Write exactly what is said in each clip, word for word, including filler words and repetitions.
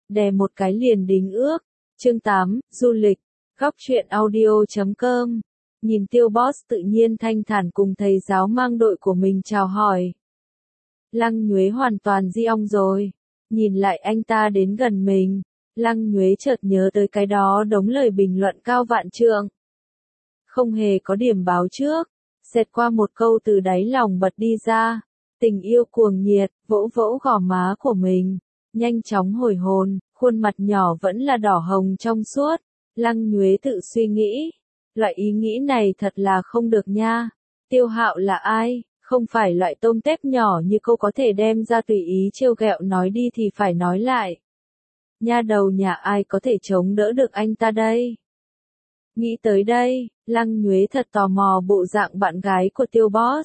đè một cái liền đính ước. Chương tám, du lịch. Góc truyện audio chấm com. Nhìn Tiêu Boss tự nhiên thanh thản cùng thầy giáo mang đội của mình chào hỏi. Lăng Nhuế hoàn toàn di ong rồi. Nhìn lại anh ta đến gần mình, Lăng Nhuế chợt nhớ tới cái đó đống lời bình luận cao vạn trượng. Không hề có điểm báo trước, xẹt qua một câu từ đáy lòng bật đi ra. Tình yêu cuồng nhiệt, vỗ vỗ gò má của mình, nhanh chóng hồi hồn, khuôn mặt nhỏ vẫn là đỏ hồng trong suốt. Lăng Nhuế tự suy nghĩ, loại ý nghĩ này thật là không được nha. Tiêu Hạo là ai? Không phải loại tôm tép nhỏ như cô có thể đem ra tùy ý trêu ghẹo, nói đi thì phải nói lại. Nha đầu nhà ai có thể chống đỡ được anh ta đây? Nghĩ tới đây, Lăng Nhuế thật tò mò bộ dạng bạn gái của Tiêu Boss.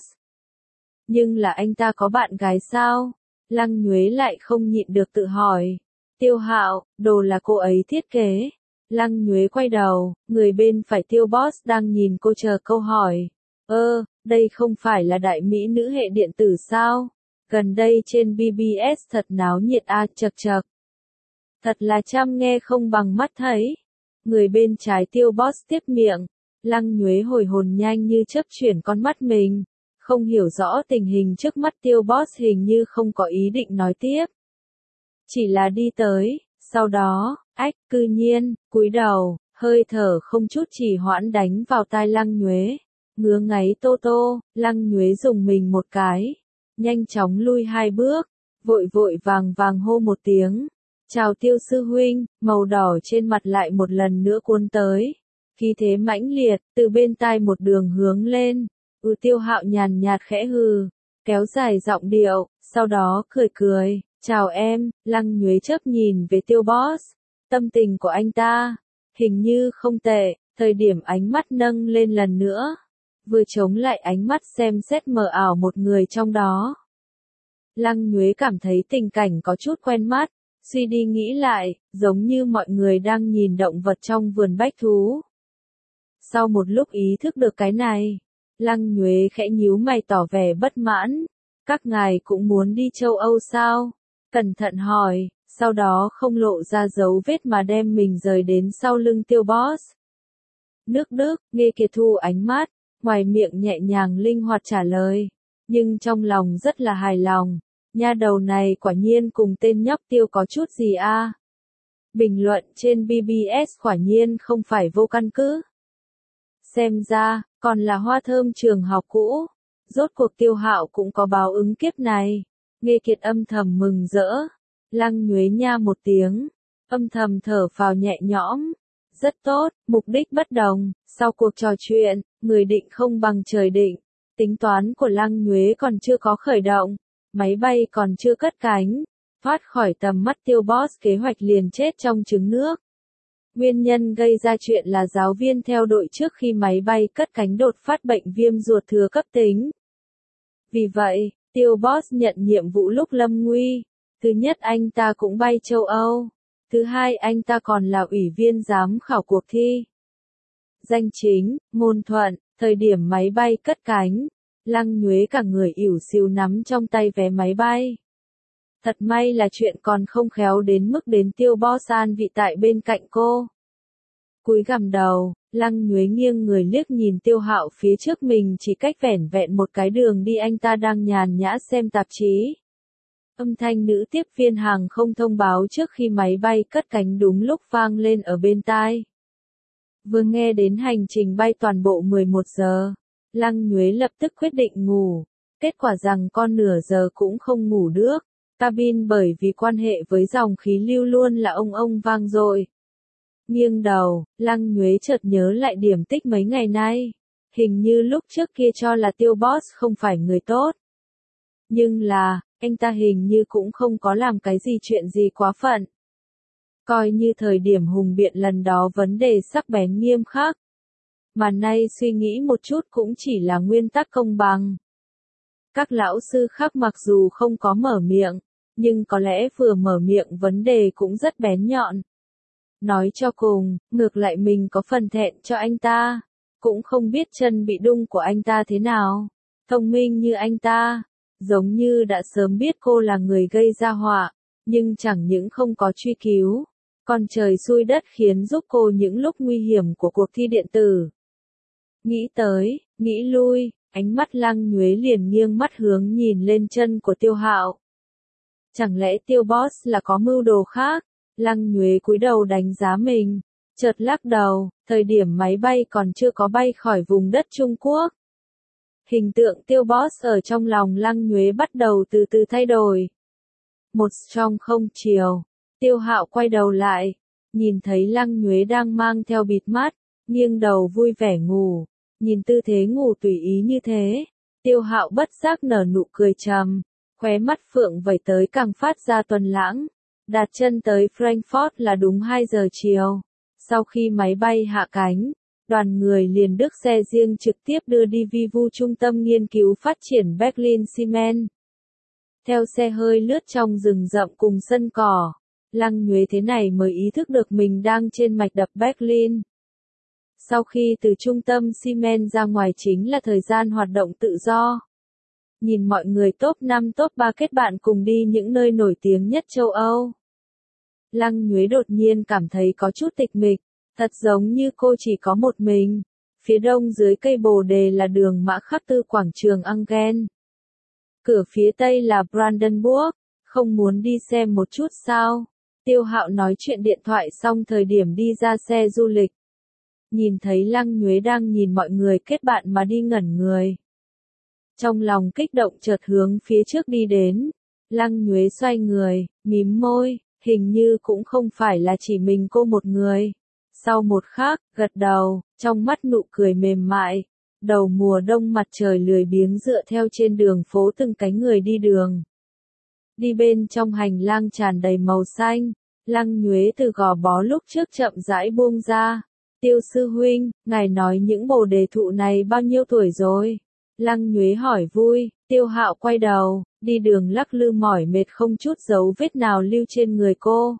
Nhưng là anh ta có bạn gái sao? Lăng Nhuế lại không nhịn được tự hỏi. Tiêu Hạo, đồ là cô ấy thiết kế. Lăng Nhuế quay đầu, người bên phải Tiêu Boss đang nhìn cô chờ câu hỏi. Ơ, đây không phải là đại mỹ nữ hệ điện tử sao? Gần đây trên bê bê ét thật náo nhiệt a, chật chật. Thật là chăm nghe không bằng mắt thấy. Người bên trái Tiêu Boss tiếp miệng. Lăng Nhuế hồi hồn nhanh như chớp chuyển con mắt mình. Không hiểu rõ tình hình trước mắt Tiêu Boss, hình như không có ý định nói tiếp. Chỉ là đi tới, sau đó, ách, cư nhiên, cúi đầu, hơi thở không chút trì hoãn đánh vào tai Lăng Nhuế. Ngứa ngáy tô tô, Lăng Nhuế dùng mình một cái. Nhanh chóng lui hai bước, vội vội vàng vàng hô một tiếng. Chào Tiêu sư huynh, màu đỏ trên mặt lại một lần nữa cuốn tới. Khí thế mãnh liệt, từ bên tai một đường hướng lên. Ừ, Tiêu Hạo nhàn nhạt khẽ hừ, kéo dài giọng điệu, sau đó cười cười. Chào em. Lăng Nhuế chớp nhìn về Tiêu Boss. Tâm tình của anh ta, hình như không tệ, thời điểm ánh mắt nâng lên lần nữa. Vừa chống lại ánh mắt xem xét mờ ảo một người trong đó. Lăng Nhuế cảm thấy tình cảnh có chút quen mắt, suy đi nghĩ lại, giống như mọi người đang nhìn động vật trong vườn bách thú. Sau một lúc ý thức được cái này, Lăng Nhuế khẽ nhíu mày tỏ vẻ bất mãn. Các ngài cũng muốn đi châu Âu sao? Cẩn thận hỏi, sau đó không lộ ra dấu vết mà đem mình rời đến sau lưng Tiêu Boss. Nước Đức, Nghe Kiệt thu ánh mắt, ngoài miệng nhẹ nhàng linh hoạt trả lời, nhưng trong lòng rất là hài lòng. Nha đầu này quả nhiên cùng tên nhóc Tiêu có chút gì a. Bình luận trên bê bê ét quả nhiên không phải vô căn cứ. Xem ra, còn là hoa thơm trường học cũ. Rốt cuộc Tiêu Hạo cũng có báo ứng kiếp này. Nghe Kiệt âm thầm mừng rỡ. Lăng Nhuế nha một tiếng, âm thầm thở phào nhẹ nhõm. Rất tốt, mục đích bất đồng. Sau cuộc trò chuyện, người định không bằng trời định. Tính toán của Lăng Nhuế còn chưa có khởi động. Máy bay còn chưa cất cánh. Thoát khỏi tầm mắt Tiêu Boss, kế hoạch liền chết trong trứng nước. Nguyên nhân gây ra chuyện là giáo viên theo đội trước khi máy bay cất cánh đột phát bệnh viêm ruột thừa cấp tính. Vì vậy, Tiêu Boss nhận nhiệm vụ lúc lâm nguy. Thứ nhất, anh ta cũng bay châu Âu. Thứ hai, anh ta còn là ủy viên giám khảo cuộc thi. Danh chính, ngôn thuận, thời điểm máy bay cất cánh, Lăng Nhuế cả người ỉu xìu nắm trong tay vé máy bay. Thật may là chuyện còn không khéo đến mức đến Tiêu Boss an vị tại bên cạnh cô. Cúi gằm đầu, Lăng Nhuế nghiêng người liếc nhìn Tiêu Hạo phía trước mình, chỉ cách vẻn vẹn một cái đường đi anh ta đang nhàn nhã xem tạp chí. Âm thanh nữ tiếp viên hàng không thông báo trước khi máy bay cất cánh đúng lúc vang lên ở bên tai. Vừa nghe đến hành trình bay toàn bộ mười một giờ, Lăng Nhuế lập tức quyết định ngủ. Kết quả rằng con nửa giờ cũng không ngủ được. Cabin bởi vì quan hệ với dòng khí lưu luôn là ông ông vang dội. Nghiêng đầu, Lăng Nhuế chợt nhớ lại điểm tích mấy ngày nay. Hình như lúc trước kia cho là Tiêu Boss không phải người tốt. Nhưng là, anh ta hình như cũng không có làm cái gì chuyện gì quá phận. Coi như thời điểm hùng biện lần đó vấn đề sắc bén nghiêm khắc. Mà nay suy nghĩ một chút cũng chỉ là nguyên tắc công bằng. Các lão sư khác mặc dù không có mở miệng, nhưng có lẽ vừa mở miệng vấn đề cũng rất bén nhọn. Nói cho cùng, ngược lại mình có phần thẹn cho anh ta. Cũng không biết chân bị đung của anh ta thế nào. Thông minh như anh ta, giống như đã sớm biết cô là người gây ra họa. Nhưng chẳng những không có truy cứu, còn trời xui đất khiến giúp cô những lúc nguy hiểm của cuộc thi điện tử. Nghĩ tới, nghĩ lui, ánh mắt Lăng Nhuế liền nghiêng mắt hướng nhìn lên chân của Tiêu Hạo. Chẳng lẽ Tiêu Boss là có mưu đồ khác? Lăng Nhuế cúi đầu đánh giá mình, chợt lắc đầu, thời điểm máy bay còn chưa có bay khỏi vùng đất Trung Quốc. Hình tượng Tiêu Boss ở trong lòng Lăng Nhuế bắt đầu từ từ thay đổi. Một trong không chiều, Tiêu Hạo quay đầu lại, nhìn thấy Lăng Nhuế đang mang theo bịt mắt, nghiêng đầu vui vẻ ngủ, nhìn tư thế ngủ tùy ý như thế, Tiêu Hạo bất giác nở nụ cười trầm, khóe mắt phượng vẩy tới càng phát ra tuần lãng. Đặt chân tới Frankfurt là đúng hai giờ chiều. Sau khi máy bay hạ cánh, đoàn người liền đức xe riêng trực tiếp đưa đi vi vu trung tâm nghiên cứu phát triển Berlin Cement. Theo xe hơi lướt trong rừng rậm cùng sân cỏ, Lăng Nhuế thế này mới ý thức được mình đang trên mạch đập Berlin. Sau khi từ trung tâm Cement ra ngoài chính là thời gian hoạt động tự do. Nhìn mọi người top năm top ba kết bạn cùng đi những nơi nổi tiếng nhất châu Âu. Lăng Nhuế đột nhiên cảm thấy có chút tịch mịch, thật giống như cô chỉ có một mình. Phía đông dưới cây bồ đề là đường Mã Khắc Tư quảng trường Engen. Cửa phía tây là Brandenburg, không muốn đi xem một chút sao? Tiêu Hạo nói chuyện điện thoại xong thời điểm đi ra xe du lịch. Nhìn thấy Lăng Nhuế đang nhìn mọi người kết bạn mà đi ngẩn người. Trong lòng kích động chợt hướng phía trước đi đến. Lăng Nhuế xoay người, mím môi, hình như cũng không phải là chỉ mình cô một người. Sau một khắc, gật đầu, trong mắt nụ cười mềm mại. Đầu mùa đông mặt trời lười biếng dựa theo trên đường phố từng cánh người đi đường. Đi bên trong hành lang tràn đầy màu xanh, Lăng Nhuế từ gò bó lúc trước chậm rãi buông ra. Tiêu sư huynh, ngài nói những bồ đề thụ này bao nhiêu tuổi rồi? Lăng Nhuế hỏi vui, Tiêu Hạo quay đầu, đi đường lắc lư mỏi mệt không chút dấu vết nào lưu trên người cô.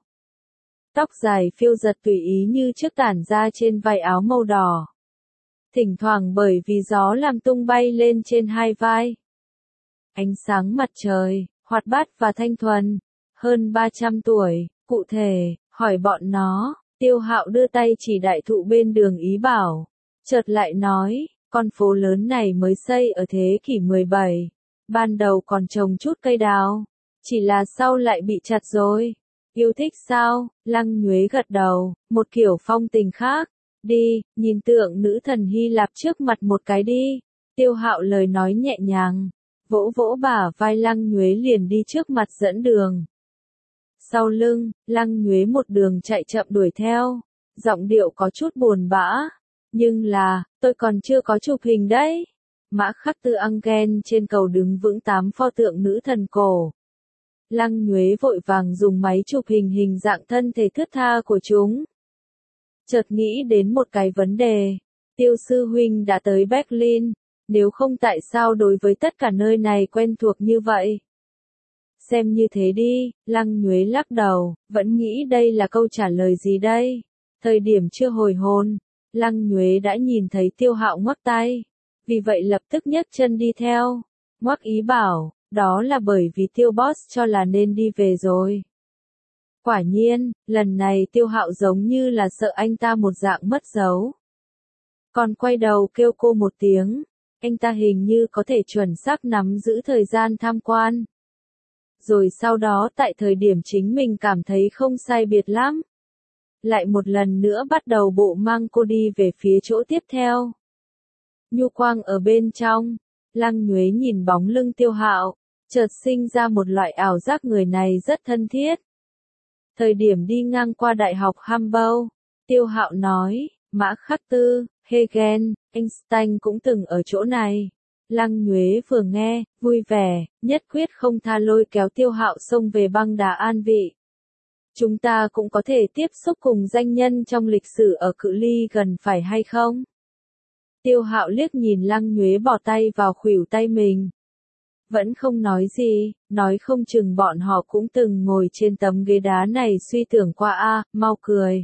Tóc dài phiêu giật tùy ý như chiếc tản ra trên vai áo màu đỏ. Thỉnh thoảng bởi vì gió làm tung bay lên trên hai vai. Ánh sáng mặt trời, hoạt bát và thanh thuần, hơn ba trăm tuổi, cụ thể, hỏi bọn nó, Tiêu Hạo đưa tay chỉ đại thụ bên đường ý bảo, chợt lại nói, con phố lớn này mới xây ở thế kỷ mười bảy, ban đầu còn trồng chút cây đào, chỉ là sau lại bị chặt rồi. Yêu thích sao? Lăng Nhuế gật đầu, một kiểu phong tình khác. Đi, nhìn tượng nữ thần Hy Lạp trước mặt một cái đi. Tiêu Hạo lời nói nhẹ nhàng, vỗ vỗ bả vai Lăng Nhuế liền đi trước mặt dẫn đường. Sau lưng, Lăng Nhuế một đường chạy chậm đuổi theo, giọng điệu có chút buồn bã. Nhưng là, tôi còn chưa có chụp hình đấy. Mã Khắc Tư Engen trên cầu đứng vững tám pho tượng nữ thần cổ. Lăng Nhuế vội vàng dùng máy chụp hình hình dạng thân thể thướt tha của chúng. Chợt nghĩ đến một cái vấn đề. Tiêu sư huynh đã tới Berlin, nếu không tại sao đối với tất cả nơi này quen thuộc như vậy? Xem như thế đi, Lăng Nhuế lắc đầu, vẫn nghĩ đây là câu trả lời gì đây? Thời điểm chưa hồi hồn, Lăng Nhuế đã nhìn thấy Tiêu Hạo ngoắc tay, vì vậy lập tức nhấc chân đi theo, ngoắc ý bảo, đó là bởi vì Tiêu Boss cho là nên đi về rồi. Quả nhiên, lần này Tiêu Hạo giống như là sợ anh ta một dạng mất dấu. Còn quay đầu kêu cô một tiếng, anh ta hình như có thể chuẩn xác nắm giữ thời gian tham quan. Rồi sau đó tại thời điểm chính mình cảm thấy không sai biệt lắm. Lại một lần nữa bắt đầu bộ mang cô đi về phía chỗ tiếp theo. Nhu quang ở bên trong, Lăng Nhuế nhìn bóng lưng Tiêu Hạo, chợt sinh ra một loại ảo giác người này rất thân thiết. Thời điểm đi ngang qua Đại học Hamburg, Tiêu Hạo nói, Mã Khắc Tư, Hegel, Einstein cũng từng ở chỗ này. Lăng Nhuế vừa nghe, vui vẻ, nhất quyết không tha lôi kéo Tiêu Hạo xông về băng đà An Vị. Chúng ta cũng có thể tiếp xúc cùng danh nhân trong lịch sử ở cự ly gần phải hay không? Tiêu Hạo liếc nhìn Lăng Nhuế bỏ tay vào khuỷu tay mình. Vẫn không nói gì, nói không chừng bọn họ cũng từng ngồi trên tấm ghế đá này suy tưởng qua a, mau cười.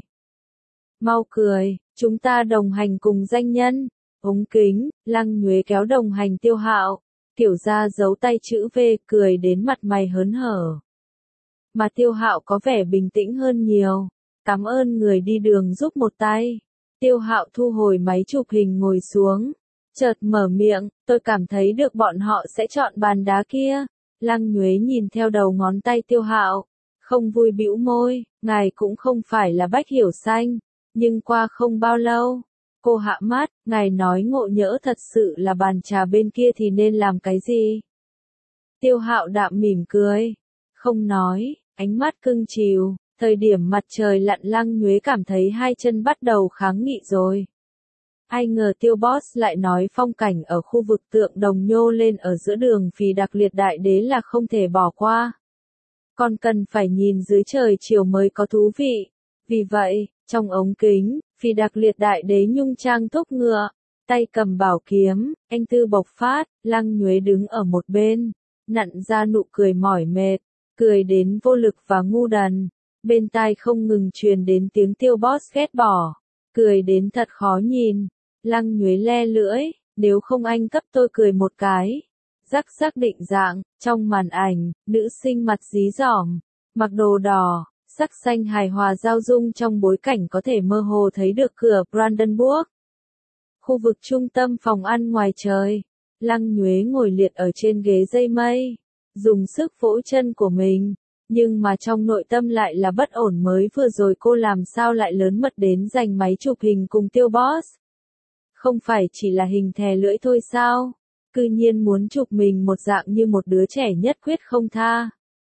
Mau cười, chúng ta đồng hành cùng danh nhân. Ống kính, Lăng Nhuế kéo đồng hành Tiêu Hạo, tiểu ra giấu tay chữ V, cười đến mặt mày hớn hở. mà Tiêu Hạo có vẻ bình tĩnh hơn nhiều. Cảm ơn người đi đường giúp một tay. Tiêu Hạo thu hồi máy chụp hình ngồi xuống. Chợt mở miệng, tôi cảm thấy được bọn họ sẽ chọn bàn đá kia. Lăng Nhuế nhìn theo đầu ngón tay Tiêu Hạo, không vui bĩu môi, ngài cũng không phải là Bách Hiểu Xanh, nhưng qua không bao lâu, cô hạ mắt, ngài nói ngộ nhỡ thật sự là bàn trà bên kia thì nên làm cái gì? Tiêu Hạo đạm mỉm cười, không nói, ánh mắt cưng chiều, thời điểm mặt trời lặn Lăng Nhuế cảm thấy hai chân bắt đầu kháng nghị rồi. Ai ngờ Tiêu Boss lại nói phong cảnh ở khu vực tượng đồng nhô lên ở giữa đường Phì Đặc Liệt Đại Đế là không thể bỏ qua. Còn cần phải nhìn dưới trời chiều mới có thú vị. Vì vậy, trong ống kính, Phì Đặc Liệt Đại Đế nhung trang thúc ngựa, tay cầm bảo kiếm, anh tư bộc phát, Lăng Nhuế đứng ở một bên, nặn ra nụ cười mỏi mệt, cười đến vô lực và ngu đần. Bên tai không ngừng truyền đến tiếng Tiêu Boss ghét bỏ, cười đến thật khó nhìn. Lăng Nhuế le lưỡi, nếu không anh cấp tôi cười một cái. Rắc rắc định dạng, trong màn ảnh, nữ sinh mặt dí dỏm, mặc đồ đỏ, sắc xanh hài hòa giao dung trong bối cảnh có thể mơ hồ thấy được cửa Brandenburg. Khu vực trung tâm phòng ăn ngoài trời, Lăng Nhuế ngồi liệt ở trên ghế dây mây, dùng sức vỗ chân của mình, nhưng mà trong nội tâm lại là bất ổn mới vừa rồi cô làm sao lại lớn mật đến giành máy chụp hình cùng Tiêu Boss. Không phải chỉ là hình thè lưỡi thôi sao? Cư nhiên muốn chụp mình một dạng như một đứa trẻ nhất quyết không tha.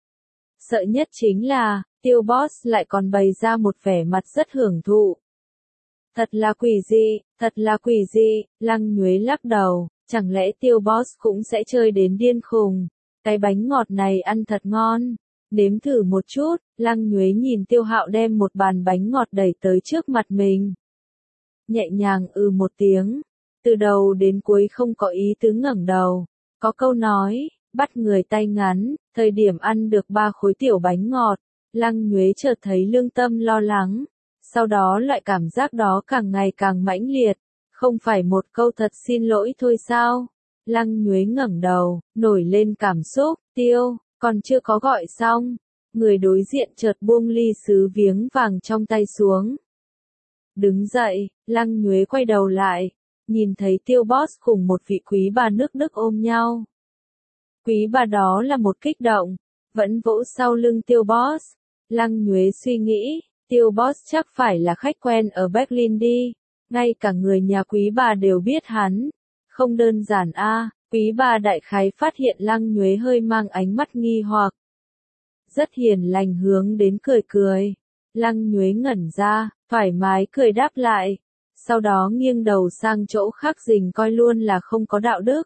Sợ nhất chính là, Tiêu Boss lại còn bày ra một vẻ mặt rất hưởng thụ. Thật là quỷ dị, thật là quỷ dị, Lăng Nhuế lắc đầu, chẳng lẽ Tiêu Boss cũng sẽ chơi đến điên khùng. Cái bánh ngọt này ăn thật ngon. Nếm thử một chút, Lăng Nhuế nhìn Tiêu Hạo đem một bàn bánh ngọt đẩy tới trước mặt mình. Nhẹ nhàng ừ một tiếng, từ đầu đến cuối không có ý tứ ngẩng đầu. Có câu nói, bắt người tay ngắn, thời điểm ăn được ba khối tiểu bánh ngọt, Lăng Nhuế chợt thấy lương tâm lo lắng. Sau đó loại cảm giác đó càng ngày càng mãnh liệt, không phải một câu thật xin lỗi thôi sao? Lăng Nhuế ngẩng đầu, nổi lên cảm xúc, Tiêu, còn chưa có gọi xong. Người đối diện chợt buông ly sứ viếng vàng trong tay xuống. Đứng dậy, Lăng Nhuế quay đầu lại, nhìn thấy Tiêu Boss cùng một vị quý bà nước Đức ôm nhau. Quý bà đó là một kích động, vẫn vỗ sau lưng Tiêu Boss. Lăng Nhuế suy nghĩ, Tiêu Boss chắc phải là khách quen ở Berlin đi, ngay cả người nhà quý bà đều biết hắn. Không đơn giản a, quý bà đại khái phát hiện Lăng Nhuế hơi mang ánh mắt nghi hoặc. Rất hiền lành hướng đến cười cười. Lăng Nhuế ngẩn ra, thoải mái cười đáp lại. Sau đó nghiêng đầu sang chỗ khác rình coi luôn là không có đạo đức.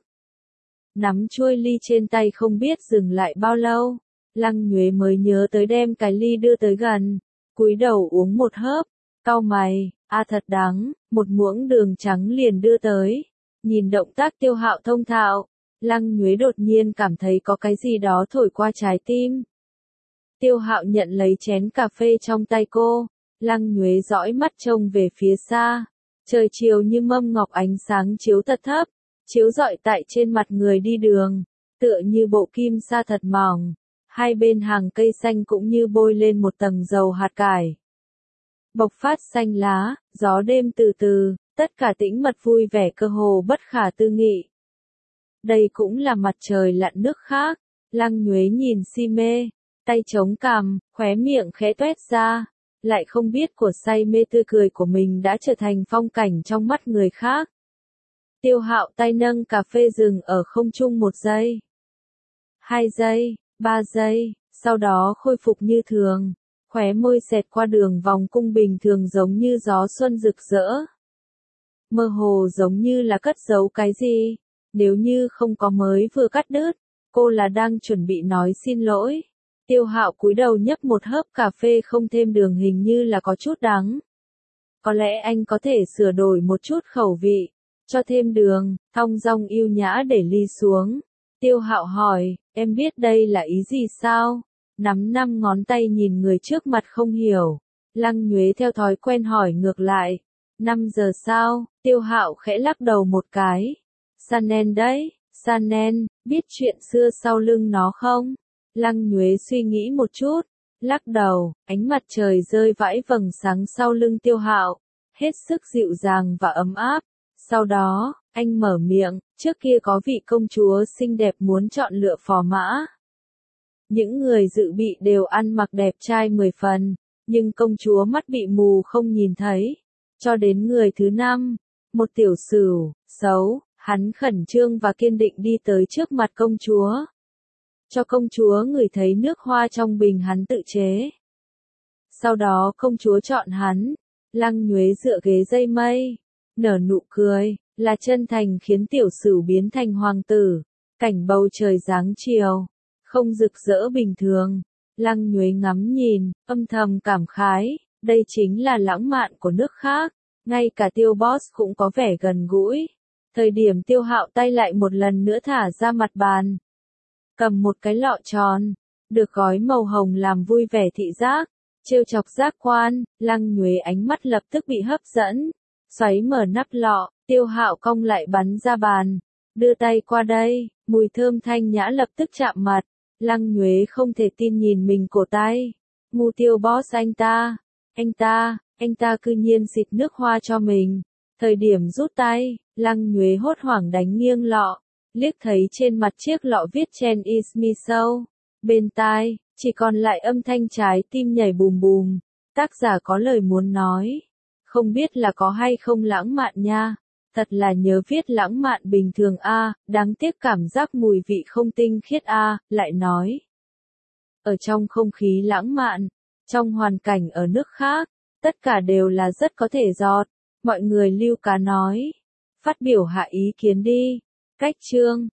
Nắm chuôi ly trên tay không biết dừng lại bao lâu. Lăng Nhuế mới nhớ tới đem cái ly đưa tới gần. Cúi đầu uống một hớp. Cau mày, a thật đắng, một muỗng đường trắng liền đưa tới. Nhìn động tác Tiêu Hạo thông thạo, Lăng Nhuế đột nhiên cảm thấy có cái gì đó thổi qua trái tim. Tiêu Hạo nhận lấy chén cà phê trong tay cô, Lăng Nhuế dõi mắt trông về phía xa. Trời chiều như mâm ngọc ánh sáng chiếu thật thấp, chiếu rọi tại trên mặt người đi đường, tựa như bộ kim sa thật mỏng. Hai bên hàng cây xanh cũng như bôi lên một tầng dầu hạt cải. Bộc phát xanh lá, gió đêm từ từ, tất cả tĩnh mật vui vẻ cơ hồ bất khả tư nghị. Đây cũng là mặt trời lặn nước khác, Lăng Nhuế nhìn si mê, tay chống cằm, khóe miệng khẽ toét ra, lại không biết của say mê tươi cười của mình đã trở thành phong cảnh trong mắt người khác. Tiêu Hạo tay nâng cà phê dừng ở không trung một giây, hai giây, ba giây, sau đó khôi phục như thường, khóe môi xẹt qua đường vòng cung bình thường giống như gió xuân rực rỡ. Mơ hồ giống như là cất giấu cái gì, nếu như không có mới vừa cắt đứt, cô là đang chuẩn bị nói xin lỗi. Tiêu Hạo cúi đầu nhấp một hớp cà phê không thêm đường hình như là có chút đắng. Có lẽ anh có thể sửa đổi một chút khẩu vị, cho thêm đường, thong dong yêu nhã để ly xuống. Tiêu Hạo hỏi, em biết đây là ý gì sao? Nắm năm ngón tay nhìn người trước mặt không hiểu. Lăng Nhuế theo thói quen hỏi ngược lại. Năm giờ sao? Tiêu Hạo khẽ lắc đầu một cái. Sanen đấy, Sanen, biết chuyện xưa sau lưng nó không? Lăng Nhuế suy nghĩ một chút. Lắc đầu, ánh mặt trời rơi vãi vầng sáng sau lưng Tiêu Hạo, hết sức dịu dàng và ấm áp. Sau đó, anh mở miệng, trước kia có vị công chúa xinh đẹp muốn chọn lựa phò mã. Những người dự bị đều ăn mặc đẹp trai mười phần, nhưng công chúa mắt bị mù không nhìn thấy. Cho đến người thứ năm, một tiểu sửu, xấu, hắn khẩn trương và kiên định đi tới trước mặt công chúa. Cho công chúa ngửi thấy nước hoa trong bình hắn tự chế. Sau đó công chúa chọn hắn, Lăng Nhuế dựa ghế dây mây, nở nụ cười, là chân thành khiến tiểu sửu biến thành hoàng tử. Cảnh bầu trời dáng chiều, không rực rỡ bình thường. Lăng Nhuế ngắm nhìn, âm thầm cảm khái, đây chính là lãng mạn của nước khác. Ngay cả Tiêu Boss cũng có vẻ gần gũi. Thời điểm Tiêu Hạo tay lại một lần nữa thả ra mặt bàn. Cầm một cái lọ tròn, được gói màu hồng làm vui vẻ thị giác, trêu chọc giác quan. Lăng Nhuế ánh mắt lập tức bị hấp dẫn. Xoáy mở nắp lọ, Tiêu Hạo cong lại bắn ra bàn. Đưa tay qua đây, mùi thơm thanh nhã lập tức chạm mặt. Lăng Nhuế không thể tin nhìn mình cổ tay. Ngu Tiêu Boss anh ta, anh ta, anh ta cư nhiên xịt nước hoa cho mình. Thời điểm rút tay, Lăng Nhuế hốt hoảng đánh nghiêng lọ, liếc thấy trên mặt chiếc lọ viết Chen is me so. Bên tai, chỉ còn lại âm thanh trái tim nhảy bùm bùm. Tác giả có lời muốn nói. Không biết là có hay không lãng mạn nha. Thật là nhớ viết lãng mạn bình thường a, đáng tiếc cảm giác mùi vị không tinh khiết a, lại nói. Ở trong không khí lãng mạn, trong hoàn cảnh ở nước khác, tất cả đều là rất có thể giọt. Mọi người lưu cá nói. Phát biểu hạ ý kiến đi. Cách chương.